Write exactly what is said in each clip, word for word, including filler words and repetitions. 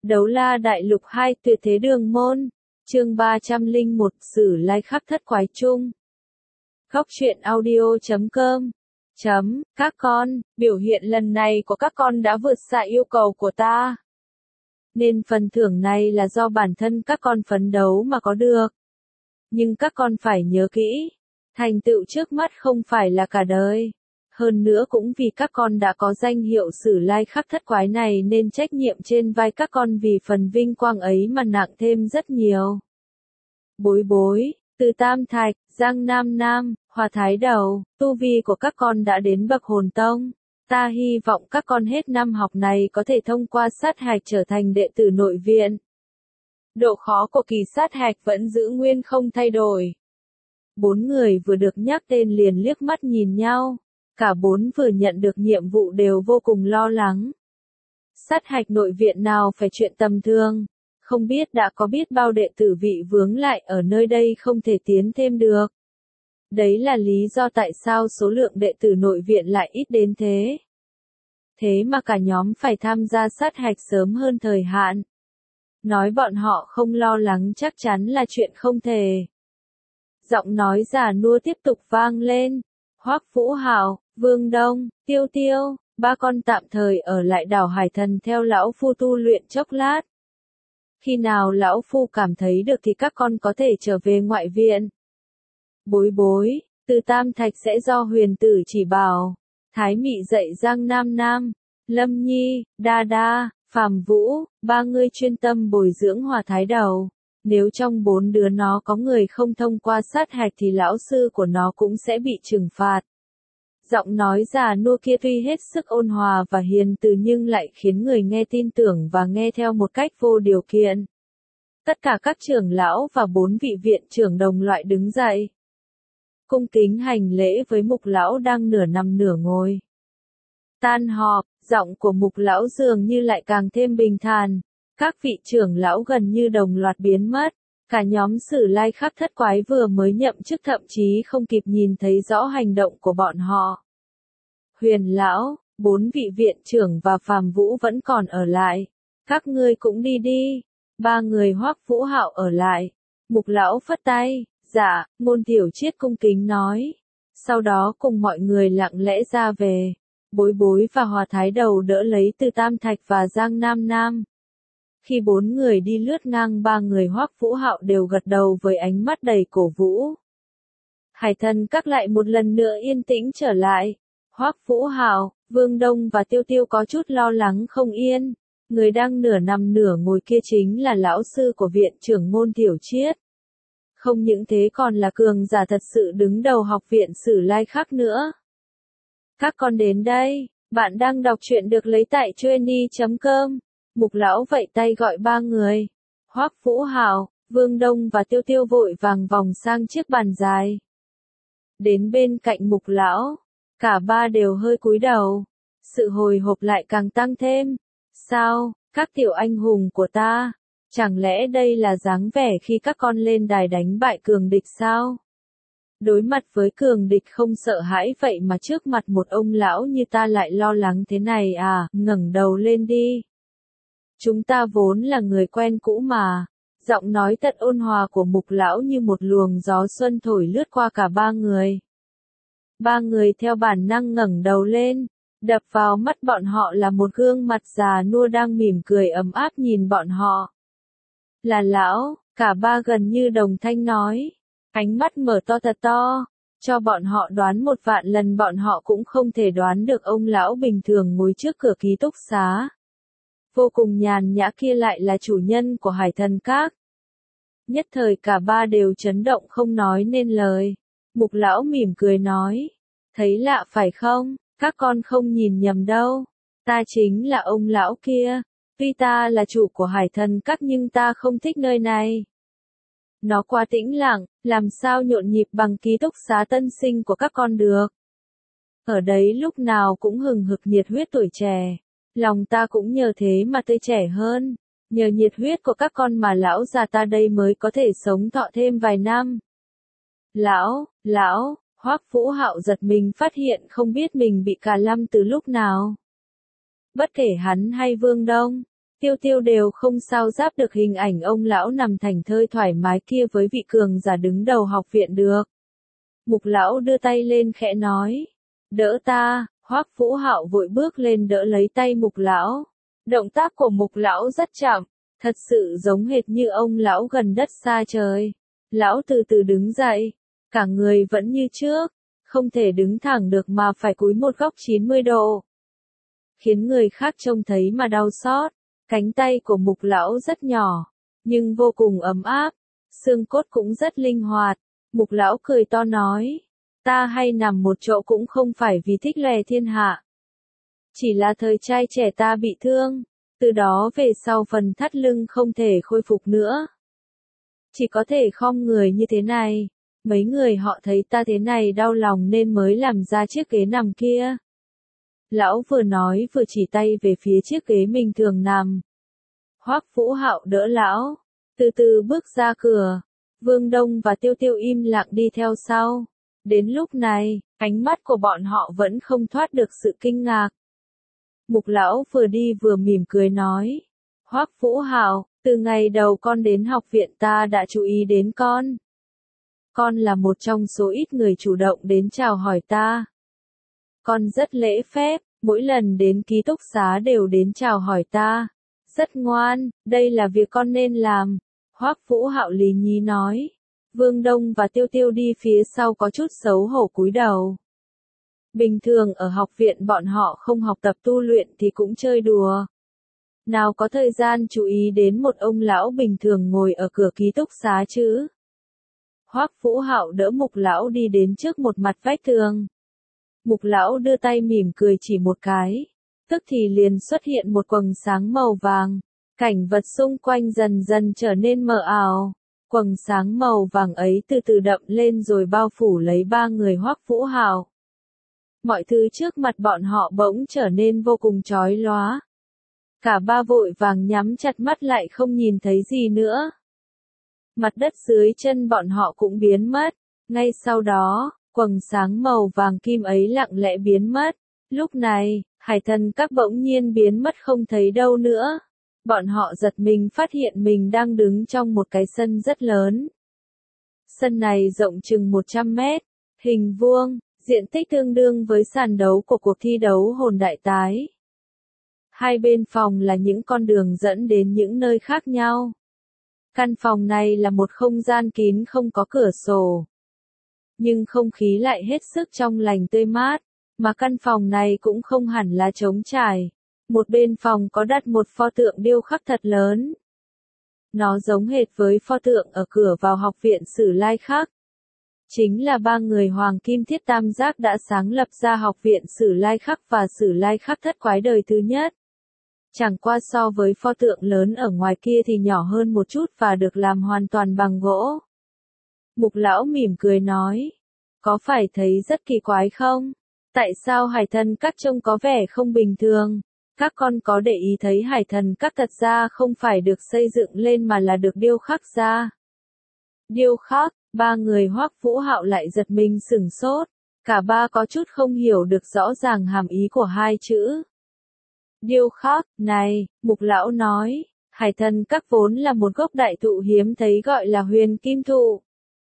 Đấu la đại lục hai tuyệt thế đường môn. Chương ba trăm lẻ một Sử lai khắc thất quái chung. Góc truyện audio chấm com. Chấm, các con, biểu hiện lần này của các con đã vượt xa yêu cầu của ta. Nên phần thưởng này là do bản thân các con phấn đấu mà có được. Nhưng các con phải nhớ kỹ, thành tựu trước mắt không phải là cả đời. Hơn nữa cũng vì các con đã có danh hiệu Sử lai khắc thất quái này nên trách nhiệm trên vai các con vì phần vinh quang ấy mà nặng thêm rất nhiều. Bối bối, từ Tam Thạch, Giang Nam Nam, Hòa Thái Đầu, tu vi của các con đã đến bậc hồn tông. Ta hy vọng các con hết năm học này có thể thông qua sát hạch trở thành đệ tử nội viện. Độ khó của kỳ sát hạch vẫn giữ nguyên không thay đổi. Bốn người vừa được nhắc tên liền liếc mắt nhìn nhau. Cả bốn vừa nhận được nhiệm vụ đều vô cùng lo lắng. Sát hạch nội viện nào phải chuyện tầm thường, không biết đã có biết bao đệ tử vị vướng lại ở nơi đây không thể tiến thêm được. Đấy là lý do tại sao số lượng đệ tử nội viện lại ít đến thế. Thế mà cả nhóm phải tham gia sát hạch sớm hơn thời hạn. Nói bọn họ không lo lắng chắc chắn là chuyện không thể. Giọng nói già nua tiếp tục vang lên. Hoắc Vũ Hạo, Vương Đông, Tiêu Tiêu, ba con tạm thời ở lại đảo Hải Thần theo lão phu tu luyện chốc lát. Khi nào lão phu cảm thấy được thì các con có thể trở về ngoại viện. Bối bối, từ Tam Thạch sẽ do huyền tử chỉ bảo. Thái Mị dạy Giang Nam Nam, Lâm Nhi, Đa Đa, Phàm Vũ, ba người chuyên tâm bồi dưỡng Hòa Thái Đầu. Nếu trong bốn đứa nó có người không thông qua sát hạch thì lão sư của nó cũng sẽ bị trừng phạt. Giọng nói già nua kia tuy hết sức ôn hòa và hiền từ nhưng lại khiến người nghe tin tưởng và nghe theo một cách vô điều kiện. Tất cả các trưởng lão và bốn vị viện trưởng đồng loại đứng dậy. Cung kính hành lễ với Mục lão đang nửa nằm nửa ngồi. Tan họp, giọng của Mục lão dường như lại càng thêm bình thản. Các vị trưởng lão gần như đồng loạt biến mất, cả nhóm Sử lai khắc thất quái vừa mới nhậm chức thậm chí không kịp nhìn thấy rõ hành động của bọn họ. Huyền lão, bốn vị viện trưởng và Phàm Vũ vẫn còn ở lại. Các ngươi cũng đi đi. Ba người Hoắc Vũ Hạo ở lại. Mục lão phất tay, dạ, Ngôn Tiểu Chiết cung kính nói. Sau đó cùng mọi người lặng lẽ ra về. Bối bối và Hòa Thái Đầu đỡ lấy từ Tam Thạch và Giang Nam Nam. Khi bốn người đi lướt ngang ba người Hoắc Vũ Hạo đều gật đầu với ánh mắt đầy cổ vũ. Hải Thần các lại một lần nữa yên tĩnh trở lại. Hoắc Vũ Hạo, Vương Đông và Tiêu Tiêu có chút lo lắng không yên. Người đang nửa nằm nửa ngồi kia chính là lão sư của viện trưởng Ngôn Tiểu Chiết. Không những thế còn là cường giả thật sự đứng đầu học viện Sử lai khắc nữa. Các con đến đây, bạn đang đọc truyện được lấy tại chuyenny chấm com. Mục lão vẫy tay gọi ba người. Hoắc Vũ Hạo, Vương Đông và Tiêu Tiêu vội vàng vòng sang chiếc bàn dài. Đến bên cạnh Mục lão, cả ba đều hơi cúi đầu. Sự hồi hộp lại càng tăng thêm. Sao, các tiểu anh hùng của ta, chẳng lẽ đây là dáng vẻ khi các con lên đài đánh bại cường địch sao? Đối mặt với cường địch không sợ hãi vậy mà trước mặt một ông lão như ta lại lo lắng thế này à, ngẩng đầu lên đi. Chúng ta vốn là người quen cũ mà. Giọng nói tận ôn hòa của Mục lão như một luồng gió xuân thổi lướt qua cả ba người. Ba người theo bản năng ngẩng đầu lên, đập vào mắt bọn họ là một gương mặt già nua đang mỉm cười ấm áp nhìn bọn họ. Là lão, cả ba gần như đồng thanh nói, ánh mắt mở to thật to, cho bọn họ đoán một vạn lần bọn họ cũng không thể đoán được ông lão bình thường ngồi trước cửa ký túc xá. Vô cùng nhàn nhã kia lại là chủ nhân của Hải Thần các. Nhất thời cả ba đều chấn động không nói nên lời. Mục lão mỉm cười nói, thấy lạ phải không, các con không nhìn nhầm đâu. Ta chính là ông lão kia. Tuy ta là chủ của Hải Thần các nhưng ta không thích nơi này. Nó quá tĩnh lặng, làm sao nhộn nhịp bằng ký túc xá tân sinh của các con được. Ở đấy lúc nào cũng hừng hực nhiệt huyết tuổi trẻ. Lòng ta cũng nhờ thế mà tươi trẻ hơn, nhờ nhiệt huyết của các con mà lão già ta đây mới có thể sống thọ thêm vài năm. Lão, lão, Hoắc Vũ Hạo giật mình phát hiện không biết mình bị cà lăm từ lúc nào. Bất kể hắn hay Vương Đông, Tiêu Tiêu đều không sao giáp được hình ảnh ông lão nằm thảnh thơi thoải mái kia với vị cường giả đứng đầu học viện được. Mục lão đưa tay lên khẽ nói, đỡ ta. Hoắc Vũ Hạo vội bước lên đỡ lấy tay Mục lão. Động tác của Mục lão rất chậm, thật sự giống hệt như ông lão gần đất xa trời. Lão từ từ đứng dậy, cả người vẫn như trước, không thể đứng thẳng được mà phải cúi một góc chín mươi độ. Khiến người khác trông thấy mà đau xót. Cánh tay của Mục lão rất nhỏ, nhưng vô cùng ấm áp, xương cốt cũng rất linh hoạt. Mục lão cười to nói, ta hay nằm một chỗ cũng không phải vì thích lòe thiên hạ. Chỉ là thời trai trẻ ta bị thương, từ đó về sau phần thắt lưng không thể khôi phục nữa. Chỉ có thể khom người như thế này, mấy người họ thấy ta thế này đau lòng nên mới làm ra chiếc ghế nằm kia. Lão vừa nói vừa chỉ tay về phía chiếc ghế mình thường nằm. Hoắc Vũ Hạo đỡ lão, từ từ bước ra cửa. Vương Đông và Tiêu Tiêu im lặng đi theo sau. Đến lúc này, ánh mắt của bọn họ vẫn không thoát được sự kinh ngạc. Mục lão vừa đi vừa mỉm cười nói, Hoắc Vũ Hạo, từ ngày đầu con đến học viện ta đã chú ý đến con. Con là một trong số ít người chủ động đến chào hỏi ta. Con rất lễ phép, mỗi lần đến ký túc xá đều đến chào hỏi ta. Rất ngoan, đây là việc con nên làm. Hoắc Vũ Hạo lý nhí nói. Vương Đông và Tiêu Tiêu đi phía sau có chút xấu hổ cúi đầu. Bình thường ở học viện bọn họ không học tập tu luyện thì cũng chơi đùa. Nào có thời gian chú ý đến một ông lão bình thường ngồi ở cửa ký túc xá chứ. Hoắc Vũ Hạo đỡ Mục lão đi đến trước một mặt vách tường. Mục lão đưa tay mỉm cười chỉ một cái, tức thì liền xuất hiện một quầng sáng màu vàng, cảnh vật xung quanh dần dần trở nên mờ ảo. Quầng sáng màu vàng ấy từ từ đậm lên rồi bao phủ lấy ba người Hoắc Vũ Hạo. Mọi thứ trước mặt bọn họ bỗng trở nên vô cùng chói lóa. Cả ba vội vàng nhắm chặt mắt lại không nhìn thấy gì nữa. Mặt đất dưới chân bọn họ cũng biến mất. Ngay sau đó, quầng sáng màu vàng kim ấy lặng lẽ biến mất. Lúc này, hải thần các bỗng nhiên biến mất không thấy đâu nữa. Bọn họ giật mình phát hiện mình đang đứng trong một cái sân rất lớn. Sân này rộng chừng một trăm mét, hình vuông, diện tích tương đương với sàn đấu của cuộc thi đấu hồn đại tái. Hai bên phòng là những con đường dẫn đến những nơi khác nhau. Căn phòng này là một không gian kín không có cửa sổ. Nhưng không khí lại hết sức trong lành tươi mát, mà căn phòng này cũng không hẳn là trống trải. Một bên phòng có đặt một pho tượng điêu khắc thật lớn. Nó giống hệt với pho tượng ở cửa vào học viện Sử Lai Khắc. Chính là ba người Hoàng Kim Thiết Tam Giác đã sáng lập ra học viện Sử Lai Khắc và Sử Lai Khắc thất quái đời thứ nhất. Chẳng qua so với pho tượng lớn ở ngoài kia thì nhỏ hơn một chút và được làm hoàn toàn bằng gỗ. Mục lão mỉm cười nói, có phải thấy rất kỳ quái không? Tại sao hải thần các trông có vẻ không bình thường? Các con có để ý thấy hải thần các thật ra không phải được xây dựng lên mà là được điêu khắc ra. Điêu khắc, ba người Hoắc Vũ Hạo lại giật mình sửng sốt. Cả ba có chút không hiểu được rõ ràng hàm ý của hai chữ. Điêu khắc, này, Mục lão nói, hải thần các vốn là một gốc đại thụ hiếm thấy gọi là huyền kim thụ.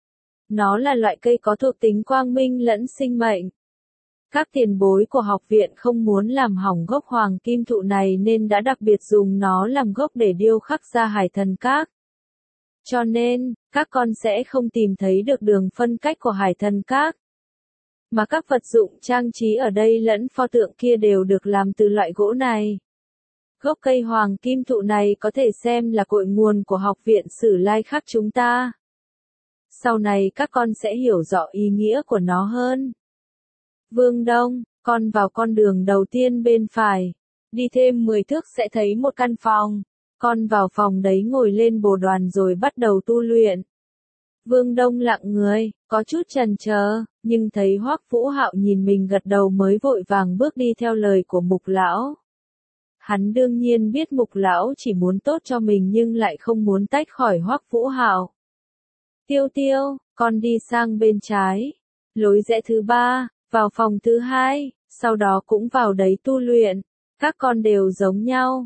Nó là loại cây có thuộc tính quang minh lẫn sinh mệnh. Các tiền bối của học viện không muốn làm hỏng gốc hoàng kim thụ này nên đã đặc biệt dùng nó làm gốc để điêu khắc ra hải thần các. Cho nên, các con sẽ không tìm thấy được đường phân cách của hải thần các. Mà các vật dụng trang trí ở đây lẫn pho tượng kia đều được làm từ loại gỗ này. Gốc cây hoàng kim thụ này có thể xem là cội nguồn của học viện Sử Lai Khắc chúng ta. Sau này các con sẽ hiểu rõ ý nghĩa của nó hơn. Vương Đông, con vào con đường đầu tiên bên phải. Đi thêm mười thước sẽ thấy một căn phòng. Con vào phòng đấy ngồi lên bồ đoàn rồi bắt đầu tu luyện. Vương Đông lặng người, có chút chần chờ, nhưng thấy Hoắc Vũ Hạo nhìn mình gật đầu mới vội vàng bước đi theo lời của Mục lão. Hắn đương nhiên biết Mục lão chỉ muốn tốt cho mình nhưng lại không muốn tách khỏi Hoắc Vũ Hạo. Tiêu Tiêu, con đi sang bên trái. Lối rẽ thứ ba, vào phòng thứ hai, sau đó cũng vào đấy tu luyện. Các con đều giống nhau.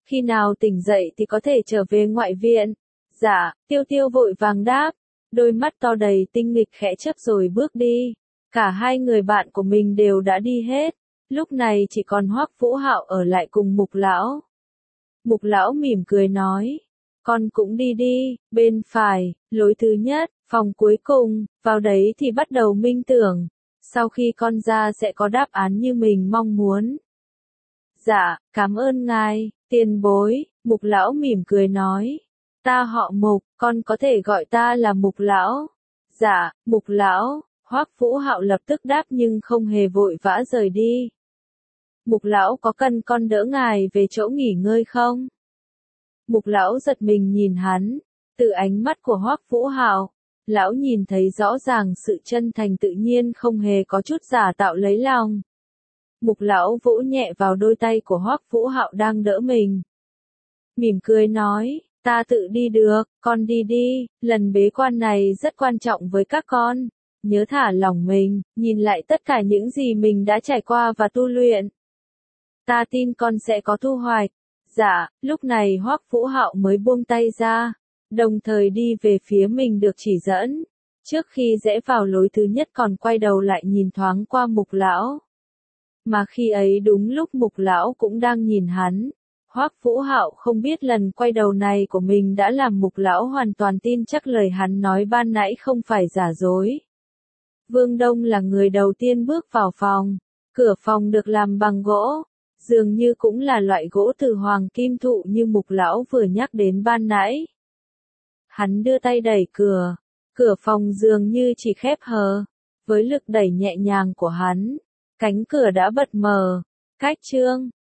Khi nào tỉnh dậy thì có thể trở về ngoại viện? Dạ, Tiêu Tiêu vội vàng đáp, đôi mắt to đầy tinh nghịch khẽ chớp rồi bước đi. Cả hai người bạn của mình đều đã đi hết, lúc này chỉ còn Hoắc Vũ Hạo ở lại cùng Mục Lão. Mục Lão mỉm cười nói, con cũng đi đi, bên phải, lối thứ nhất, phòng cuối cùng, vào đấy thì bắt đầu minh tưởng. Sau khi con ra sẽ có đáp án như mình mong muốn. Dạ, cảm ơn ngài, tiền bối, Mục Lão mỉm cười nói. Ta họ Mục, con có thể gọi ta là Mục Lão. Dạ, Mục Lão, Hoắc Vũ Hạo lập tức đáp nhưng không hề vội vã rời đi. Mục Lão có cần con đỡ ngài về chỗ nghỉ ngơi không? Mục Lão giật mình nhìn hắn, từ ánh mắt của Hoắc Vũ Hạo, Lão nhìn thấy rõ ràng sự chân thành tự nhiên không hề có chút giả tạo lấy lòng. Mục Lão vỗ nhẹ vào đôi tay của Hoắc Vũ Hạo đang đỡ mình. Mỉm cười nói, ta tự đi được, con đi đi, lần bế quan này rất quan trọng với các con. Nhớ thả lỏng mình, nhìn lại tất cả những gì mình đã trải qua và tu luyện. Ta tin con sẽ có thu hoạch. Dạ, lúc này Hoắc Vũ Hạo mới buông tay ra, đồng thời đi về phía mình được chỉ dẫn. Trước khi rẽ vào lối thứ nhất còn quay đầu lại nhìn thoáng qua Mục Lão. Mà khi ấy đúng lúc Mục Lão cũng đang nhìn hắn. Hoắc Vũ Hạo không biết lần quay đầu này của mình đã làm Mục Lão hoàn toàn tin chắc lời hắn nói ban nãy không phải giả dối. Vương Đông là người đầu tiên bước vào phòng. Cửa phòng được làm bằng gỗ, dường như cũng là loại gỗ từ hoàng kim thụ như Mục Lão vừa nhắc đến ban nãy. Hắn đưa tay đẩy cửa, cửa phòng dường như chỉ khép hờ. Với lực đẩy nhẹ nhàng của hắn, cánh cửa đã bật mở. Cách chương